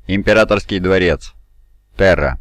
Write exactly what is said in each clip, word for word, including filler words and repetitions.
Императорский дворец. Терра.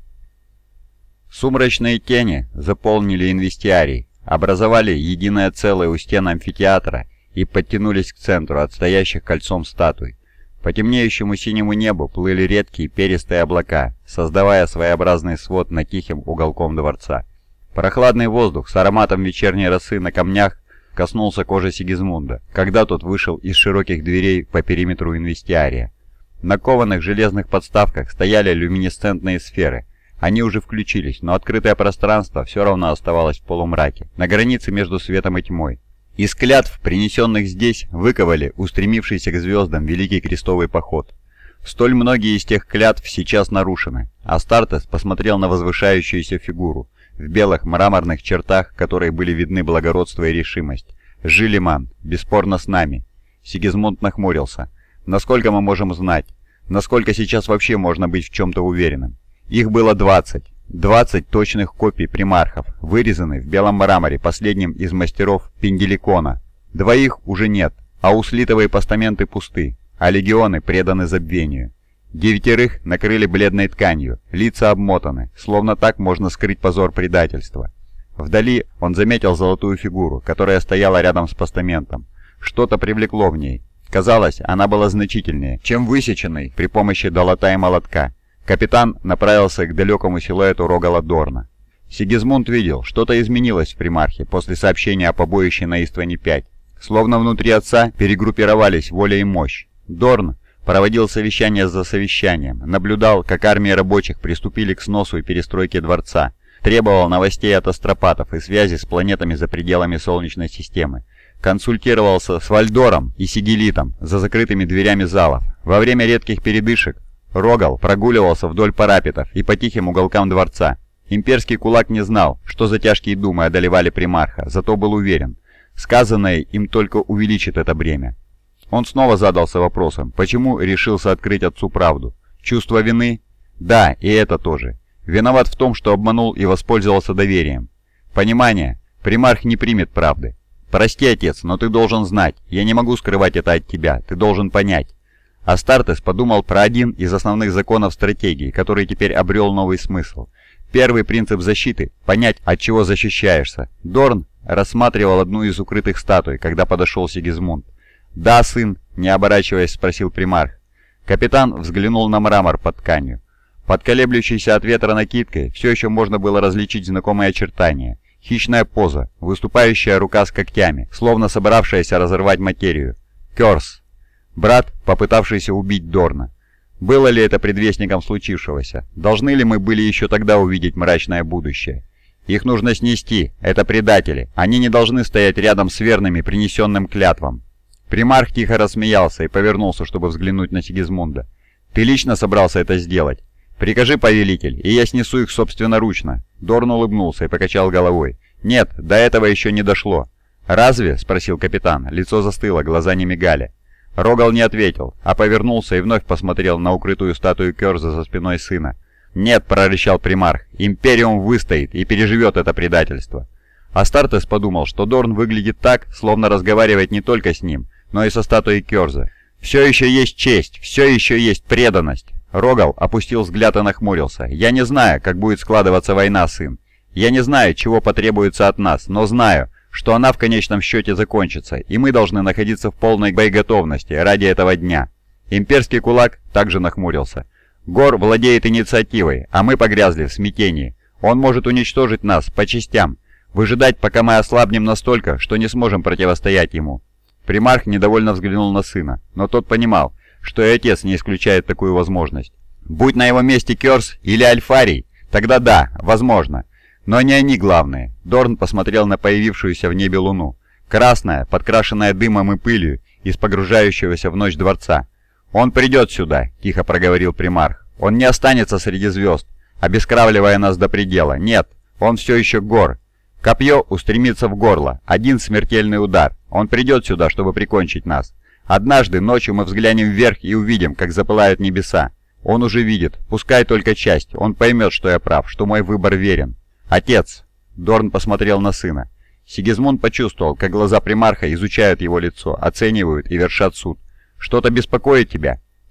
Сумрачные тени заполнили инвестиарий, образовали единое целое у стен амфитеатра и подтянулись к центру от стоящих кольцом статуй. По темнеющему синему небу плыли редкие перистые облака, создавая своеобразный свод над тихим уголком дворца. Прохладный воздух с ароматом вечерней росы на камнях коснулся кожи Сигизмунда, когда тот вышел из широких дверей по периметру инвестиария. На кованых железных подставках стояли люминесцентные сферы. Они уже включились, но открытое пространство все равно оставалось в полумраке, на границе между светом и тьмой. Из клятв, принесенных здесь, выковали устремившийся к звездам Великий Крестовый Поход. Столь многие из тех клятв сейчас нарушены. Астартес посмотрел на возвышающуюся фигуру, в белых мраморных чертах, которые были видны благородство и решимость. «Жилиман, бесспорно с нами». Сигизмунд нахмурился. «Насколько мы можем знать? Насколько сейчас вообще можно быть в чем-то уверенным?» Их было двадцать. двадцать точных копий примархов, вырезаны в белом мраморе последним из мастеров Пенделикона. Двоих уже нет, а услитовые постаменты пусты, а легионы преданы забвению. Девятерых накрыли бледной тканью, лица обмотаны, словно так можно скрыть позор предательства. Вдали он заметил золотую фигуру, которая стояла рядом с постаментом. Что-то привлекло в ней. Казалось, она была значительнее, чем высеченный при помощи долота и молотка. Капитан направился к далекому силуэту Рогала Дорна. Сигизмунд видел, что-то изменилось в примархе после сообщения о побоище на Истване пять. Словно внутри отца перегруппировались воля и мощь. Дорн проводил совещание за совещанием, наблюдал, как армии рабочих приступили к сносу и перестройке дворца, требовал новостей от астропатов и связи с планетами за пределами Солнечной системы, консультировался с Вальдором и Сигелитом за закрытыми дверями залов. Во время редких передышек Рогал прогуливался вдоль парапетов и по тихим уголкам дворца. Имперский кулак не знал, что за тяжкие думы одолевали примарха, зато был уверен, сказанное им только увеличит это бремя. Он снова задался вопросом, почему решился открыть отцу правду. Чувство вины? Да, и это тоже. Виноват в том, что обманул и воспользовался доверием. Понимание. Примарх не примет правды. «Прости, отец, но ты должен знать. Я не могу скрывать это от тебя. Ты должен понять». Астартес подумал про один из основных законов стратегии, который теперь обрел новый смысл. Первый принцип защиты – понять, от чего защищаешься. Дорн рассматривал одну из укрытых статуй, когда подошел Сигизмунд. «Да, сын», – не оборачиваясь, спросил примарх. Капитан взглянул на мрамор под тканью. Под колеблющейся от ветра накидкой все еще можно было различить знакомые очертания. Хищная поза, выступающая рука с когтями, словно собравшаяся разорвать материю. Кёрс. Брат, попытавшийся убить Дорна. Было ли это предвестником случившегося? Должны ли мы были еще тогда увидеть мрачное будущее? Их нужно снести, это предатели. Они не должны стоять рядом с верными принесенным клятвам. Примарх тихо рассмеялся и повернулся, чтобы взглянуть на Сигизмунда. «Ты лично собрался это сделать? Прикажи, повелитель, и я снесу их собственноручно». Дорн улыбнулся и покачал головой. «Нет, до этого еще не дошло». «Разве?» — спросил капитан. Лицо застыло, глаза не мигали. Рогал не ответил, а повернулся и вновь посмотрел на укрытую статую Кёрза за спиной сына. «Нет», — прорычал примарх, — «Империум выстоит и переживет это предательство». Астартес подумал, что Дорн выглядит так, словно разговаривает не только с ним, но и со статуей Кёрза. «Все еще есть честь, все еще есть преданность». Рогал опустил взгляд и нахмурился. «Я не знаю, как будет складываться война, сын. Я не знаю, чего потребуется от нас, но знаю, что она в конечном счете закончится, и мы должны находиться в полной боеготовности ради этого дня». Имперский кулак также нахмурился. «Гор владеет инициативой, а мы погрязли в смятении. Он может уничтожить нас по частям, выжидать, пока мы ослабнем настолько, что не сможем противостоять ему». Примарх недовольно взглянул на сына, но тот понимал, что и отец не исключает такую возможность. Будь на его месте Кёрс или Альфарий, тогда да, возможно. Но не они главные. Дорн посмотрел на появившуюся в небе луну. Красная, подкрашенная дымом и пылью из погружающегося в ночь дворца. «Он придет сюда», — тихо проговорил примарх. «Он не останется среди звезд, обескравливая нас до предела. Нет, он все еще Гор. Копье устремится в горло. Один смертельный удар. Он придет сюда, чтобы прикончить нас. Однажды ночью мы взглянем вверх и увидим, как запылают небеса. Он уже видит, пускай только часть. Он поймет, что я прав, что мой выбор верен. Отец!» Дорн посмотрел на сына. Сигизмунд почувствовал, как глаза примарха изучают его лицо, оценивают и вершат суд. «Что-то беспокоит тебя?»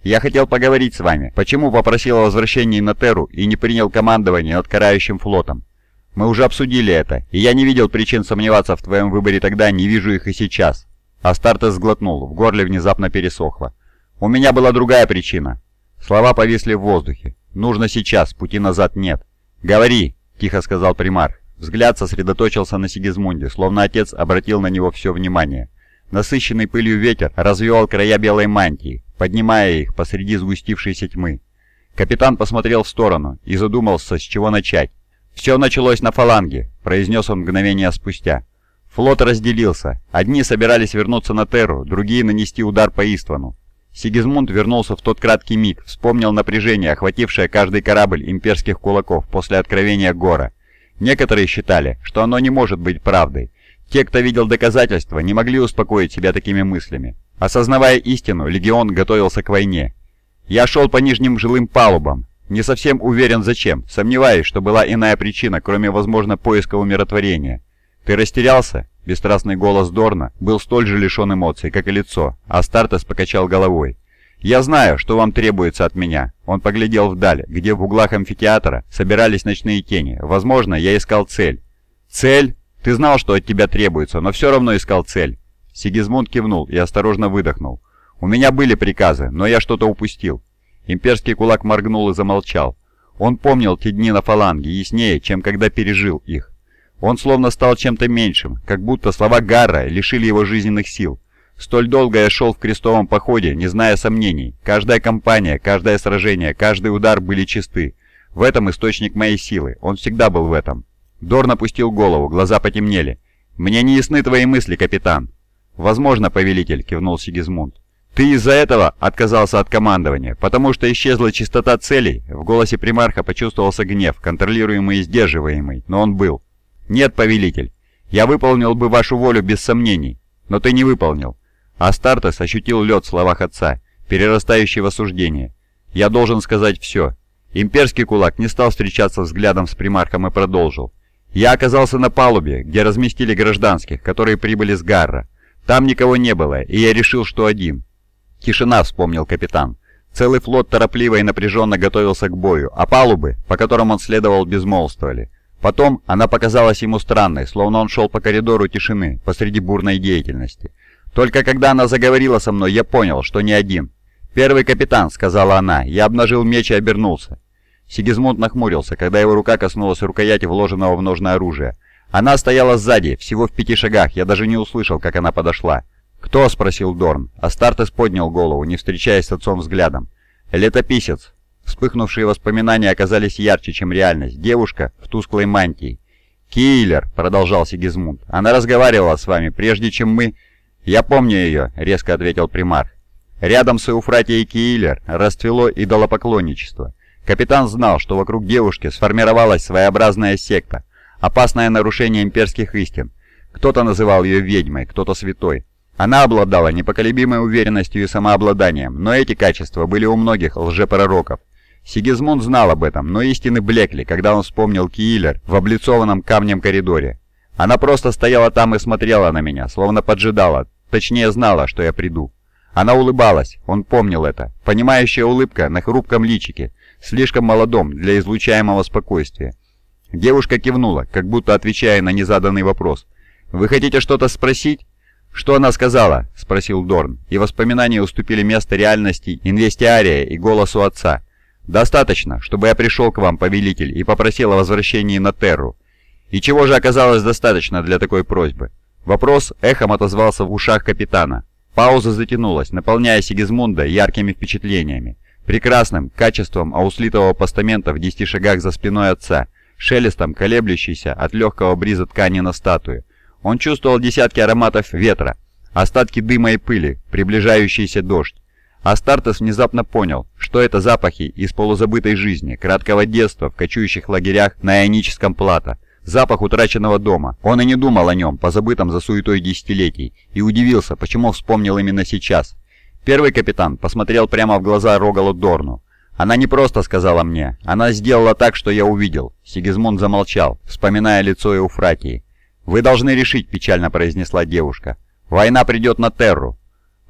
Я хотел поговорить с вами. Почему попросил о возвращении на Терру и не принял командование над карающим флотом? Мы уже обсудили это, и я не видел причин сомневаться в твоем выборе тогда, не вижу их и сейчас». Астартес сглотнул, в горле внезапно пересохло. «У меня была другая причина». Слова повисли в воздухе. «Нужно сейчас, пути назад нет». «Говори», — тихо сказал примарх. Взгляд сосредоточился на Сигизмунде, словно отец обратил на него все внимание. Насыщенный пылью ветер развивал края белой мантии, поднимая их посреди сгустившейся тьмы. Капитан посмотрел в сторону и задумался, с чего начать. «Все началось на фаланге», — произнес он мгновение спустя. Флот разделился. Одни собирались вернуться на Терру, другие нанести удар по Иствану. Сигизмунд вернулся в тот краткий миг, вспомнил напряжение, охватившее каждый корабль имперских кулаков после откровения Гора. Некоторые считали, что оно не может быть правдой. Те, кто видел доказательства, не могли успокоить себя такими мыслями. Осознавая истину, легион готовился к войне. «Я шел по нижним жилым палубам. Не совсем уверен зачем, сомневаюсь, что была иная причина, кроме, возможно, поиска умиротворения». «Ты растерялся?» — бесстрастный голос Дорна был столь же лишен эмоций, как и лицо, а Астартес покачал головой. «Я знаю, что вам требуется от меня». Он поглядел вдаль, где в углах амфитеатра собирались ночные тени. «Возможно, я искал цель». «Цель? Ты знал, что от тебя требуется, но все равно искал цель». Сигизмунд кивнул и осторожно выдохнул. «У меня были приказы, но я что-то упустил». Имперский кулак моргнул и замолчал. Он помнил те дни на фаланге яснее, чем когда пережил их. Он словно стал чем-то меньшим, как будто слова Гарра лишили его жизненных сил. Столь долго я шел в крестовом походе, не зная сомнений. Каждая кампания, каждое сражение, каждый удар были чисты. В этом источник моей силы, он всегда был в этом. Дорн опустил голову, глаза потемнели. «Мне не ясны твои мысли, капитан». «Возможно, повелитель», — кивнул Сигизмунд. «Ты из-за этого отказался от командования, потому что исчезла чистота целей?» В голосе примарха почувствовался гнев, контролируемый и сдерживаемый, но он был. «Нет, повелитель, я выполнил бы вашу волю без сомнений, но ты не выполнил». Астартес ощутил лед в словах отца, перерастающий в осуждение. «Я должен сказать все». Имперский кулак не стал встречаться взглядом с примархом и продолжил. «Я оказался на палубе, где разместили гражданских, которые прибыли с Гарра. Там никого не было, и я решил, что один». «Тишина», — вспомнил капитан. Целый флот торопливо и напряженно готовился к бою, а палубы, по которым он следовал, безмолвствовали. Потом она показалась ему странной, словно он шел по коридору тишины посреди бурной деятельности. Только когда она заговорила со мной, я понял, что не один. «Первый капитан», — сказала она, я обнажил меч и обернулся. Сигизмунд нахмурился, когда его рука коснулась рукояти вложенного в ножны оружия. Она стояла сзади, всего в пяти шагах, я даже не услышал, как она подошла. «Кто?» — спросил Дорн. Астартес поднял голову, не встречаясь с отцом взглядом. «Летописец». Вспыхнувшие воспоминания оказались ярче, чем реальность. Девушка в тусклой мантии. «Киллер», — продолжал Сигизмунд. «Она разговаривала с вами, прежде чем мы...» «Я помню ее», — резко ответил примарх. Рядом с Эуфратией Киллер расцвело идолопоклонничество. Капитан знал, что вокруг девушки сформировалась своеобразная секта, опасное нарушение имперских истин. Кто-то называл ее ведьмой, кто-то святой. Она обладала непоколебимой уверенностью и самообладанием, но эти качества были у многих лжепророков. Сигизмунд знал об этом, но истины блекли, когда он вспомнил Киллер в облицованном камнем коридоре. Она просто стояла там и смотрела на меня, словно поджидала, точнее знала, что я приду. Она улыбалась, он помнил это, понимающая улыбка на хрупком личике, слишком молодом для излучаемого спокойствия. Девушка кивнула, как будто отвечая на незаданный вопрос. «Вы хотите что-то спросить?» «Что она сказала?» — спросил Дорн, и воспоминания уступили место реальности инвестиария и голосу отца. «Достаточно, чтобы я пришел к вам, повелитель, и попросил о возвращении на Терру». И чего же оказалось достаточно для такой просьбы? Вопрос эхом отозвался в ушах капитана. Пауза затянулась, наполняя Сигизмунда яркими впечатлениями. Прекрасным качеством ауслитового постамента в десяти шагах за спиной отца, шелестом колеблющейся от легкого бриза ткани на статуе. Он чувствовал десятки ароматов ветра, остатки дыма и пыли, приближающийся дождь. Астартес внезапно понял, что это запахи из полузабытой жизни, краткого детства в кочующих лагерях на Ионическом плато. Запах утраченного дома. Он и не думал о нем, позабытом за суетой десятилетий, и удивился, почему вспомнил именно сейчас. Первый капитан посмотрел прямо в глаза Рогалу Дорну. «Она не просто сказала мне, она сделала так, что я увидел». Сигизмунд замолчал, вспоминая лицо Эуфратии. «Вы должны решить», — печально произнесла девушка. «Война придет на Терру».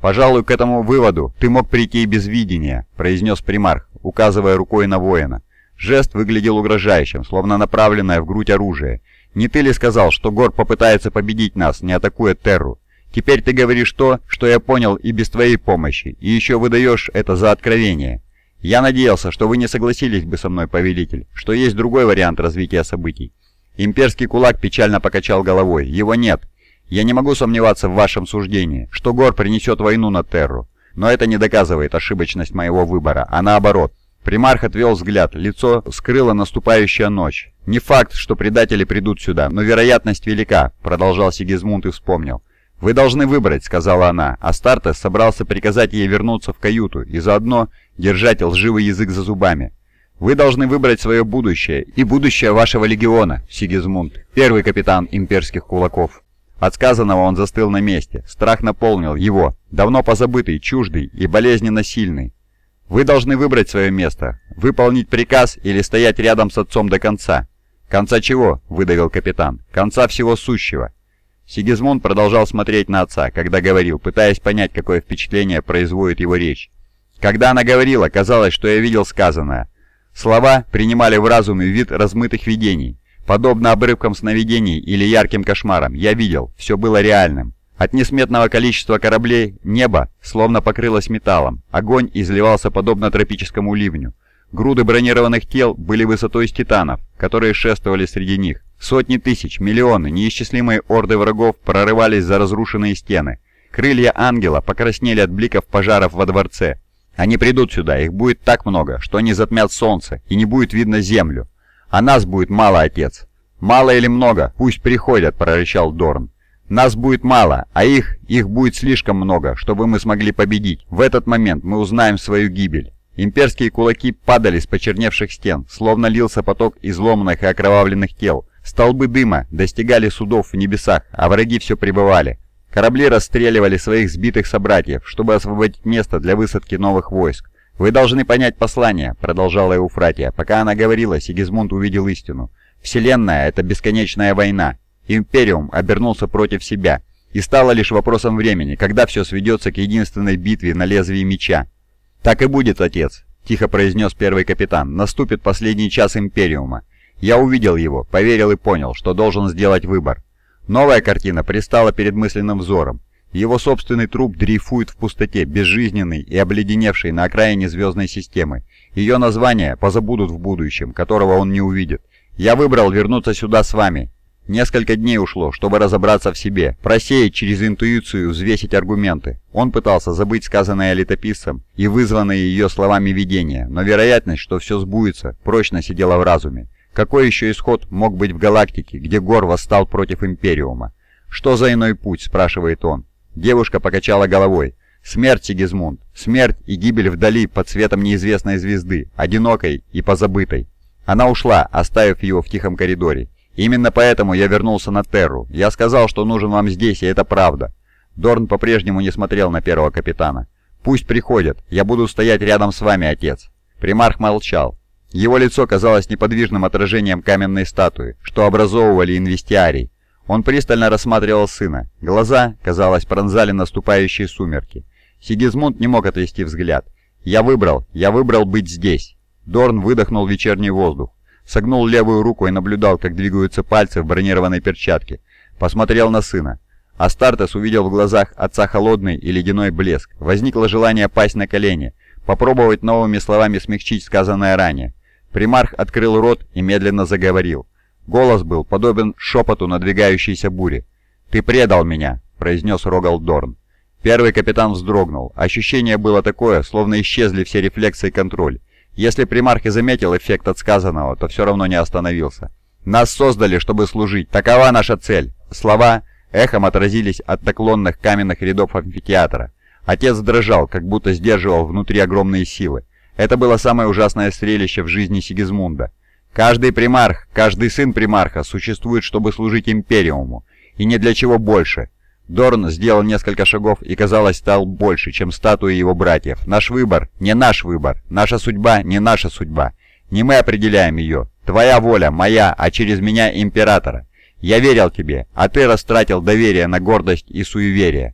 «Пожалуй, к этому выводу ты мог прийти и без видения», — произнес примарх, указывая рукой на воина. Жест выглядел угрожающим, словно направленное в грудь оружие. «Не ты ли сказал, что Гор попытается победить нас, не атакуя Терру? Теперь ты говоришь то, что я понял и без твоей помощи, и еще выдаешь это за откровение. Я надеялся, что вы не согласились бы со мной, повелитель, что есть другой вариант развития событий». Имперский кулак печально покачал головой. «Его нет. Я не могу сомневаться в вашем суждении, что Гор принесет войну на Терру. Но это не доказывает ошибочность моего выбора, а наоборот». Примарх отвел взгляд, лицо скрыла наступающая ночь. «Не факт, что предатели придут сюда, но вероятность велика», — продолжал Сигизмунд и вспомнил. «Вы должны выбрать», — сказала она, а Астартес собрался приказать ей вернуться в каюту и заодно держать лживый язык за зубами. «Вы должны выбрать свое будущее и будущее вашего легиона, Сигизмунд, первый капитан имперских кулаков». От сказанного он застыл на месте, страх наполнил его, давно позабытый, чуждый и болезненно сильный. «Вы должны выбрать свое место, выполнить приказ или стоять рядом с отцом до конца». «Конца чего?» — выдавил капитан. «Конца всего сущего». Сигизмунд продолжал смотреть на отца, когда говорил, пытаясь понять, какое впечатление производит его речь. Когда она говорила, казалось, что я видел сказанное. Слова принимали в разуме вид размытых видений. Подобно обрывкам сновидений или ярким кошмарам, я видел, все было реальным. От несметного количества кораблей небо словно покрылось металлом, огонь изливался подобно тропическому ливню. Груды бронированных тел были высотой с титанов, которые шествовали среди них. Сотни тысяч, миллионы, неисчислимые орды врагов прорывались за разрушенные стены. Крылья ангела покраснели от бликов пожаров во дворце. Они придут сюда, их будет так много, что они затмят солнце, и не будет видно землю. А нас будет мало, отец. «Мало или много, пусть приходят», — прорычал Дорн. «Нас будет мало, а их, их будет слишком много, чтобы мы смогли победить. В этот момент мы узнаем свою гибель». Имперские кулаки падали с почерневших стен, словно лился поток изломанных и окровавленных тел. Столбы дыма достигали судов в небесах, а враги все прибывали. Корабли расстреливали своих сбитых собратьев, чтобы освободить место для высадки новых войск. «Вы должны понять послание», — продолжала Эуфратия. Пока она говорила, Сигизмунд увидел истину. «Вселенная — это бесконечная война. Империум обернулся против себя, и стало лишь вопросом времени, когда все сведется к единственной битве на лезвии меча». «Так и будет, отец», — тихо произнес первый капитан. «Наступит последний час Империума. Я увидел его, поверил и понял, что должен сделать выбор». Новая картина предстала перед мысленным взором. Его собственный труп дрейфует в пустоте, безжизненный и обледеневший на окраине звездной системы. Ее название позабудут в будущем, которого он не увидит. «Я выбрал вернуться сюда с вами». Несколько дней ушло, чтобы разобраться в себе, просеять через интуицию, взвесить аргументы. Он пытался забыть сказанное летописцем и вызванные ее словами видения, но вероятность, что все сбудется, прочно сидела в разуме. Какой еще исход мог быть в галактике, где Гор восстал против Империума? «Что за иной путь?» – спрашивает он. Девушка покачала головой. «Смерть, Сигизмунд. Смерть и гибель вдали под светом неизвестной звезды, одинокой и позабытой». Она ушла, оставив его в тихом коридоре. «Именно поэтому я вернулся на Терру. Я сказал, что нужен вам здесь, и это правда». Дорн по-прежнему не смотрел на первого капитана. «Пусть приходят. Я буду стоять рядом с вами, отец». Примарх молчал. Его лицо казалось неподвижным отражением каменной статуи, что образовывали инвестиарий. Он пристально рассматривал сына. Глаза, казалось, пронзали наступающие сумерки. Сигизмунд не мог отвести взгляд. «Я выбрал. Я выбрал быть здесь». Дорн выдохнул вечерний воздух. Согнул левую руку и наблюдал, как двигаются пальцы в бронированной перчатке. Посмотрел на сына. Астартес увидел в глазах отца холодный и ледяной блеск. Возникло желание пасть на колени, попробовать новыми словами смягчить сказанное ранее. Примарх открыл рот и медленно заговорил. Голос был подобен шепоту надвигающейся бури. «Ты предал меня», — произнес Рогал Дорн. Первый капитан вздрогнул. Ощущение было такое, словно исчезли все рефлексы и контроль. Если примарх и заметил эффект от сказанного, то все равно не остановился. «Нас создали, чтобы служить. Такова наша цель». Слова эхом отразились от наклонных каменных рядов амфитеатра. Отец дрожал, как будто сдерживал внутри огромные силы. Это было самое ужасное зрелище в жизни Сигизмунда. Каждый примарх, каждый сын примарха существует, чтобы служить Империуму, и ни для чего больше. Дорн сделал несколько шагов и, казалось, стал больше, чем статуи его братьев. «Наш выбор не наш выбор. Наша судьба не наша судьба. Не мы определяем ее. Твоя воля, моя, а через меня Императора. Я верил тебе, а ты растратил доверие на гордость и суеверие».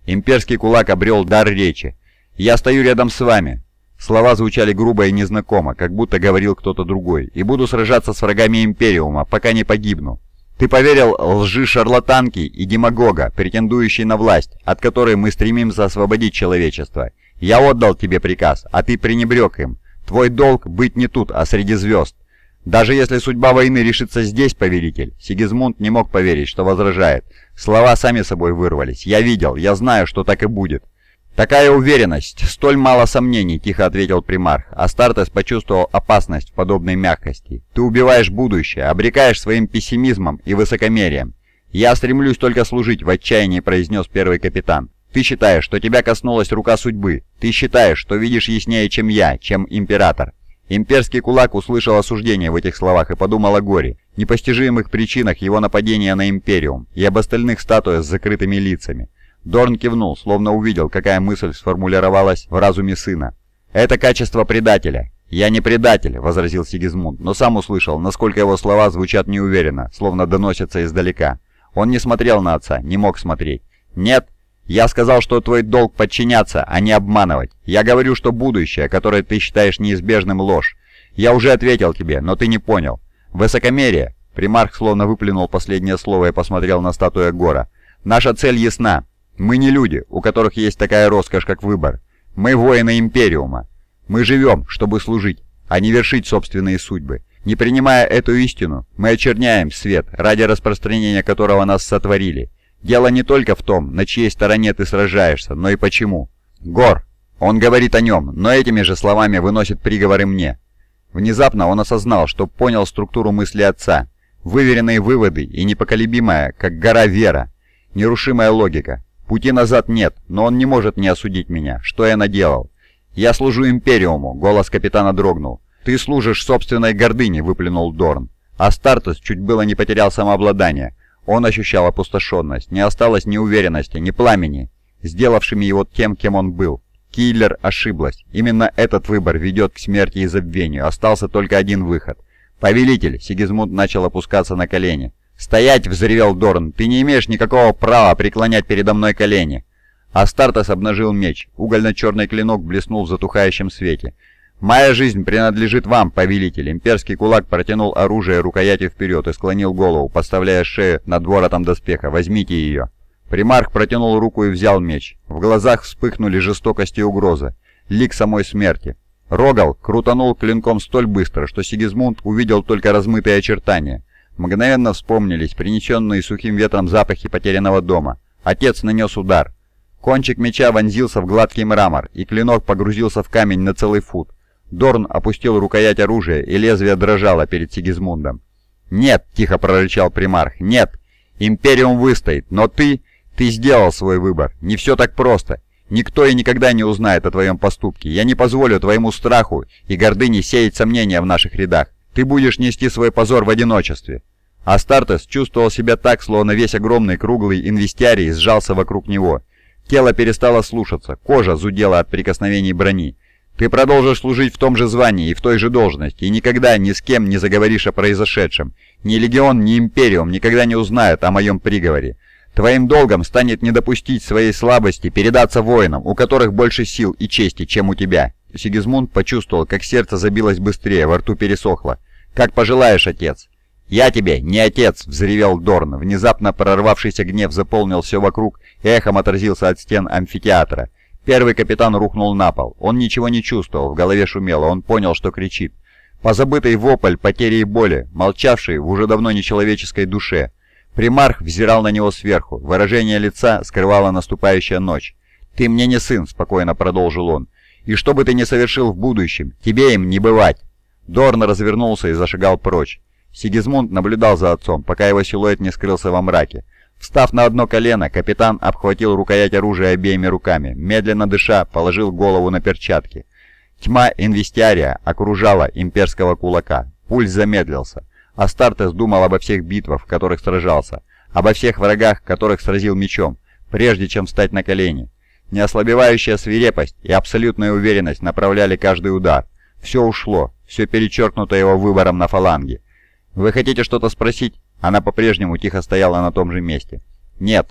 Имперский кулак обрел дар речи. «Я стою рядом с вами». Слова звучали грубо и незнакомо, как будто говорил кто-то другой. «И буду сражаться с врагами Империума, пока не погибну». Ты поверил лжи шарлатанки и демагога, претендующей на власть, от которой мы стремимся освободить человечество. Я отдал тебе приказ, а ты пренебрег им. Твой долг быть не тут, а среди звезд. Даже если судьба войны решится здесь, повелитель, Сигизмунд не мог поверить, что возражает. Слова сами собой вырвались. Я видел, я знаю, что так и будет. «Такая уверенность, столь мало сомнений», — тихо ответил примарх. Астартес почувствовал опасность в подобной мягкости. «Ты убиваешь будущее, обрекаешь своим пессимизмом и высокомерием». «Я стремлюсь только служить», — в отчаянии произнес первый капитан. «Ты считаешь, что тебя коснулась рука судьбы. Ты считаешь, что видишь яснее, чем я, чем император». Имперский кулак услышал осуждение в этих словах и подумал о горе, непостижимых причинах его нападения на Империум и об остальных статуях с закрытыми лицами. Дорн кивнул, словно увидел, какая мысль сформулировалась в разуме сына. «Это качество предателя». «Я не предатель», — возразил Сигизмунд, но сам услышал, насколько его слова звучат неуверенно, словно доносятся издалека. Он не смотрел на отца, не мог смотреть. «Нет, я сказал, что твой долг подчиняться, а не обманывать. Я говорю, что будущее, которое ты считаешь неизбежным, ложь. Я уже ответил тебе, но ты не понял. Высокомерие». Примарх словно выплюнул последнее слово и посмотрел на статую Гора. «Наша цель ясна. Мы не люди, у которых есть такая роскошь, как выбор. Мы воины Империума. Мы живем, чтобы служить, а не вершить собственные судьбы. Не принимая эту истину, мы очерняем свет, ради распространения которого нас сотворили. Дело не только в том, на чьей стороне ты сражаешься, но и почему. Гор. Он говорит о нем, но этими же словами выносит приговоры мне». Внезапно он осознал, что понял структуру мысли отца. Выверенные выводы и непоколебимая, как гора, вера. Нерушимая логика. Пути назад нет, но он не может не осудить меня. Что я наделал? «Я служу Империуму», — голос капитана дрогнул. «Ты служишь собственной гордыне», — выплюнул Дорн. Астартес чуть было не потерял самообладание. Он ощущал опустошенность. Не осталось ни уверенности, ни пламени, сделавшими его тем, кем он был. Киллер ошиблась. Именно этот выбор ведет к смерти и забвению. Остался только один выход. «Повелитель», — Сигизмунд начал опускаться на колени. «Стоять!» — взревел Дорн. «Ты не имеешь никакого права преклонять передо мной колени!» Астартес обнажил меч. Угольно-черный клинок блеснул в затухающем свете. «Моя жизнь принадлежит вам, повелитель!» Имперский кулак протянул оружие рукоятью вперед и склонил голову, подставляя шею над воротом доспеха. «Возьмите ее!» Примарх протянул руку и взял меч. В глазах вспыхнули жестокость и угроза. Лик самой смерти. Рогал крутанул клинком столь быстро, что Сигизмунд увидел только размытые очертания. Мгновенно вспомнились принесенные сухим ветром запахи потерянного дома. Отец нанес удар. Кончик меча вонзился в гладкий мрамор, и клинок погрузился в камень на целый фут. Дорн опустил рукоять оружия, и лезвие дрожало перед Сигизмундом. «Нет!» — тихо прорычал примарх. «Нет! Империум выстоит, но ты... Ты сделал свой выбор. Не все так просто. Никто и никогда не узнает о твоем поступке. Я не позволю твоему страху и гордыне сеять сомнения в наших рядах. Ты будешь нести свой позор в одиночестве». Астартес чувствовал себя так, словно весь огромный круглый инвестиарий сжался вокруг него. Тело перестало слушаться, кожа зудела от прикосновений брони. «Ты продолжишь служить в том же звании и в той же должности, и никогда ни с кем не заговоришь о произошедшем. Ни Легион, ни Империум никогда не узнают о моем приговоре. Твоим долгом станет не допустить своей слабости передаться воинам, у которых больше сил и чести, чем у тебя». Сигизмунд почувствовал, как сердце забилось быстрее, во рту пересохло. «Как пожелаешь, отец». «Я тебе не отец!» — взревел Дорн. Внезапно прорвавшийся гнев заполнил все вокруг и эхом отразился от стен амфитеатра. Первый капитан рухнул на пол. Он ничего не чувствовал, в голове шумело, он понял, что кричит. Позабытый вопль потери и боли, молчавший в уже давно нечеловеческой душе. Примарх взирал на него сверху, выражение лица скрывала наступающая ночь. «Ты мне не сын», — спокойно продолжил он. «И что бы ты ни совершил в будущем, тебе им не бывать». Дорн развернулся и зашагал прочь. Сигизмунд наблюдал за отцом, пока его силуэт не скрылся во мраке. Встав на одно колено, капитан обхватил рукоять оружия обеими руками, медленно дыша, положил голову на перчатки. Тьма инвестиария окружала имперского кулака. Пульс замедлился. Астартес думал обо всех битвах, в которых сражался, обо всех врагах, которых сразил мечом, прежде чем встать на колени. Неослабевающая свирепость и абсолютная уверенность направляли каждый удар. Все ушло, все перечеркнуто его выбором на фаланге. «Вы хотите что-то спросить?» Она по-прежнему тихо стояла на том же месте. «Нет.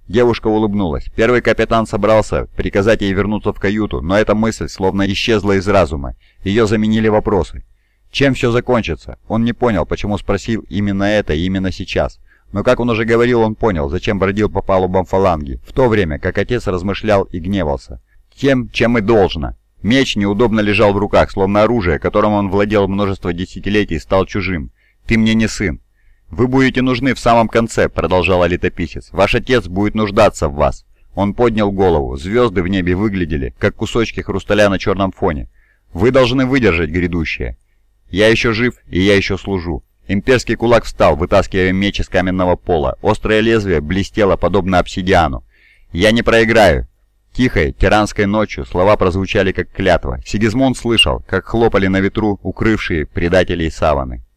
Девушка улыбнулась. Первый капитан собрался приказать ей вернуться в каюту, но эта мысль словно исчезла из разума. Ее заменили вопросы. Чем все закончится? Он не понял, почему спросил именно это и именно сейчас. Но, как он уже говорил, он понял, зачем бродил по палубам фаланги, в то время, как отец размышлял и гневался. Тем, чем и должно. Меч неудобно лежал в руках, словно оружие, которым он владел множество десятилетий, стал чужим. «Ты мне не сын». «Вы будете нужны в самом конце», — продолжала летописец. «Ваш отец будет нуждаться в вас». Он поднял голову. Звезды в небе выглядели, как кусочки хрусталя на черном фоне. «Вы должны выдержать грядущее. Я еще жив, и я еще служу». Имперский кулак встал, вытаскивая меч из каменного пола. Острое лезвие блестело, подобно обсидиану. «Я не проиграю». Тихой, тиранской ночью слова прозвучали как клятва. Сигизмунд слышал, как хлопали на ветру укрывшие предателей саваны.